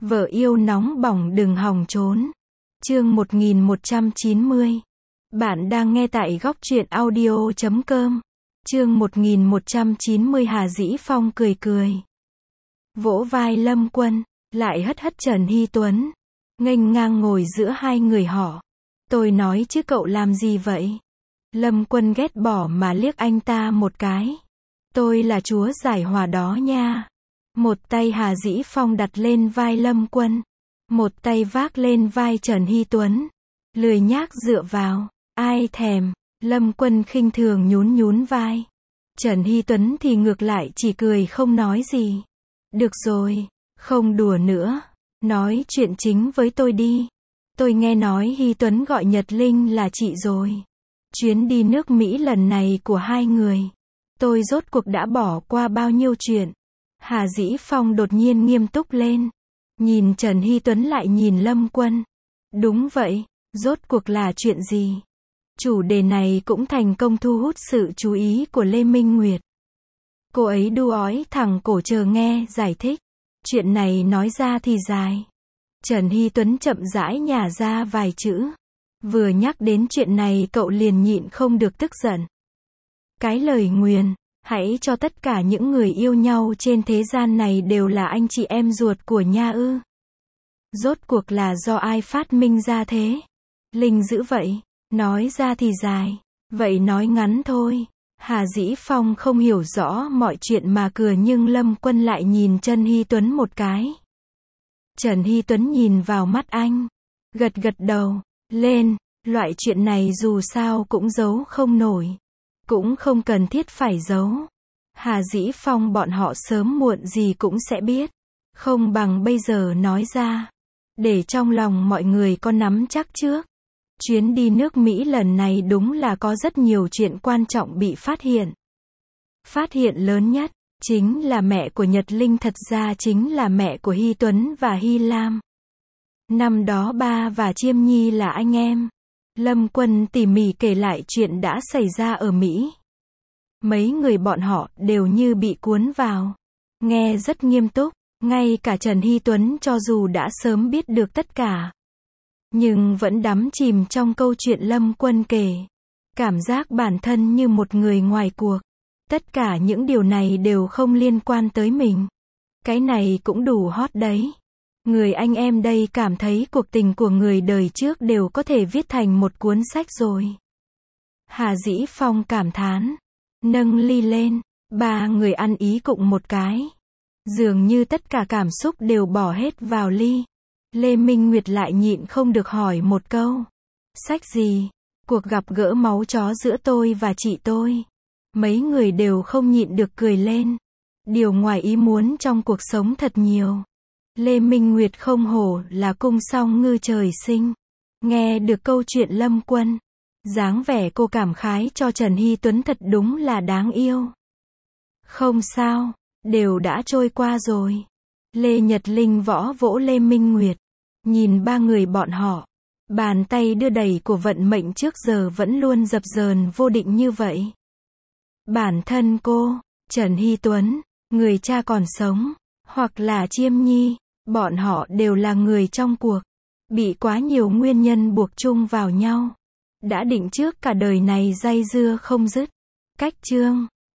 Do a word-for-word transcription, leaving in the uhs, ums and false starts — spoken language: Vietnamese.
Vợ yêu nóng bỏng đừng hòng trốn. Chương một nghìn một trăm chín mươi. Bạn đang nghe tại góc truyện audio chấm com. Chương một nghìn một trăm chín mươi. Hà Dĩ Phong cười cười, vỗ vai Lâm Quân, lại hất hất Trần Hy Tuấn, nghênh ngang ngồi giữa hai người họ. Tôi nói chứ cậu làm gì vậy? Lâm Quân ghét bỏ mà liếc anh ta một cái. Tôi là chúa giải hòa đó nha. Một tay Hà Dĩ Phong đặt lên vai Lâm Quân, một tay vác lên vai Trần Hy Tuấn, lười nhác dựa vào. Ai thèm. Lâm Quân khinh thường nhún nhún vai. Trần Hy Tuấn thì ngược lại chỉ cười không nói gì. Được rồi, không đùa nữa, nói chuyện chính với tôi đi. Tôi nghe nói Hy Tuấn gọi Nhật Linh là chị rồi. Chuyến đi nước Mỹ lần này của hai người, tôi rốt cuộc đã bỏ qua bao nhiêu chuyện. Hà Dĩ Phong đột nhiên nghiêm túc lên, nhìn Trần Hy Tuấn lại nhìn Lâm Quân. Đúng vậy, rốt cuộc là chuyện gì? Chủ đề này cũng thành công thu hút sự chú ý của Lê Minh Nguyệt. Cô ấy đu ói thẳng cổ chờ nghe giải thích. Chuyện này nói ra thì dài. Trần Hy Tuấn chậm rãi nhả ra vài chữ. Vừa nhắc đến chuyện này cậu liền nhịn không được tức giận. Cái lời nguyền, hãy cho tất cả những người yêu nhau trên thế gian này đều là anh chị em ruột của nha ư? Rốt cuộc là do ai phát minh ra thế? Linh dữ vậy, nói ra thì dài, vậy nói ngắn thôi. Hà Dĩ Phong không hiểu rõ mọi chuyện mà cười, nhưng Lâm Quân lại nhìn Trần Hy Tuấn một cái. Trần Hy Tuấn nhìn vào mắt anh, gật gật đầu, lên, loại chuyện này dù sao cũng giấu không nổi. Cũng không cần thiết phải giấu. Hà Dĩ Phong bọn họ sớm muộn gì cũng sẽ biết. Không bằng bây giờ nói ra, để trong lòng mọi người có nắm chắc trước. Chuyến đi nước Mỹ lần này đúng là có rất nhiều chuyện quan trọng bị phát hiện. Phát hiện lớn nhất, chính là mẹ của Nhật Linh thật ra chính là mẹ của Hy Tuấn và Hy Lam. Năm đó ba và Chiêm Nhi là anh em. Lâm Quân tỉ mỉ kể lại chuyện đã xảy ra ở Mỹ. Mấy người bọn họ đều như bị cuốn vào. Nghe rất nghiêm túc, ngay cả Trần Hy Tuấn cho dù đã sớm biết được tất cả, nhưng vẫn đắm chìm trong câu chuyện Lâm Quân kể. Cảm giác bản thân như một người ngoài cuộc. Tất cả những điều này đều không liên quan tới mình. Cái này cũng đủ hot đấy. Người anh em đây cảm thấy cuộc tình của người đời trước đều có thể viết thành một cuốn sách rồi. Hà Dĩ Phong cảm thán, nâng ly lên, ba người ăn ý cụng một cái. Dường như tất cả cảm xúc đều bỏ hết vào ly. Lê Minh Nguyệt lại nhịn không được hỏi một câu. Sách gì? Cuộc gặp gỡ máu chó giữa tôi và chị tôi. Mấy người đều không nhịn được cười lên. Điều ngoài ý muốn trong cuộc sống thật nhiều. Lê Minh Nguyệt không hổ là cung song ngư trời sinh. Nghe được câu chuyện Lâm Quân, dáng vẻ cô cảm khái cho Trần Hy Tuấn thật đúng là đáng yêu. Không sao, đều đã trôi qua rồi. Lê Nhật Linh võ vỗ Lê Minh Nguyệt. Nhìn ba người bọn họ, bàn tay đưa đẩy của vận mệnh trước giờ vẫn luôn dập dờn vô định như vậy. Bản thân cô, Trần Hy Tuấn, người cha còn sống, hoặc là Chiêm Nhi, bọn họ đều là người trong cuộc, bị quá nhiều nguyên nhân buộc chung vào nhau. Đã định trước cả đời này day dưa không dứt. Cách chương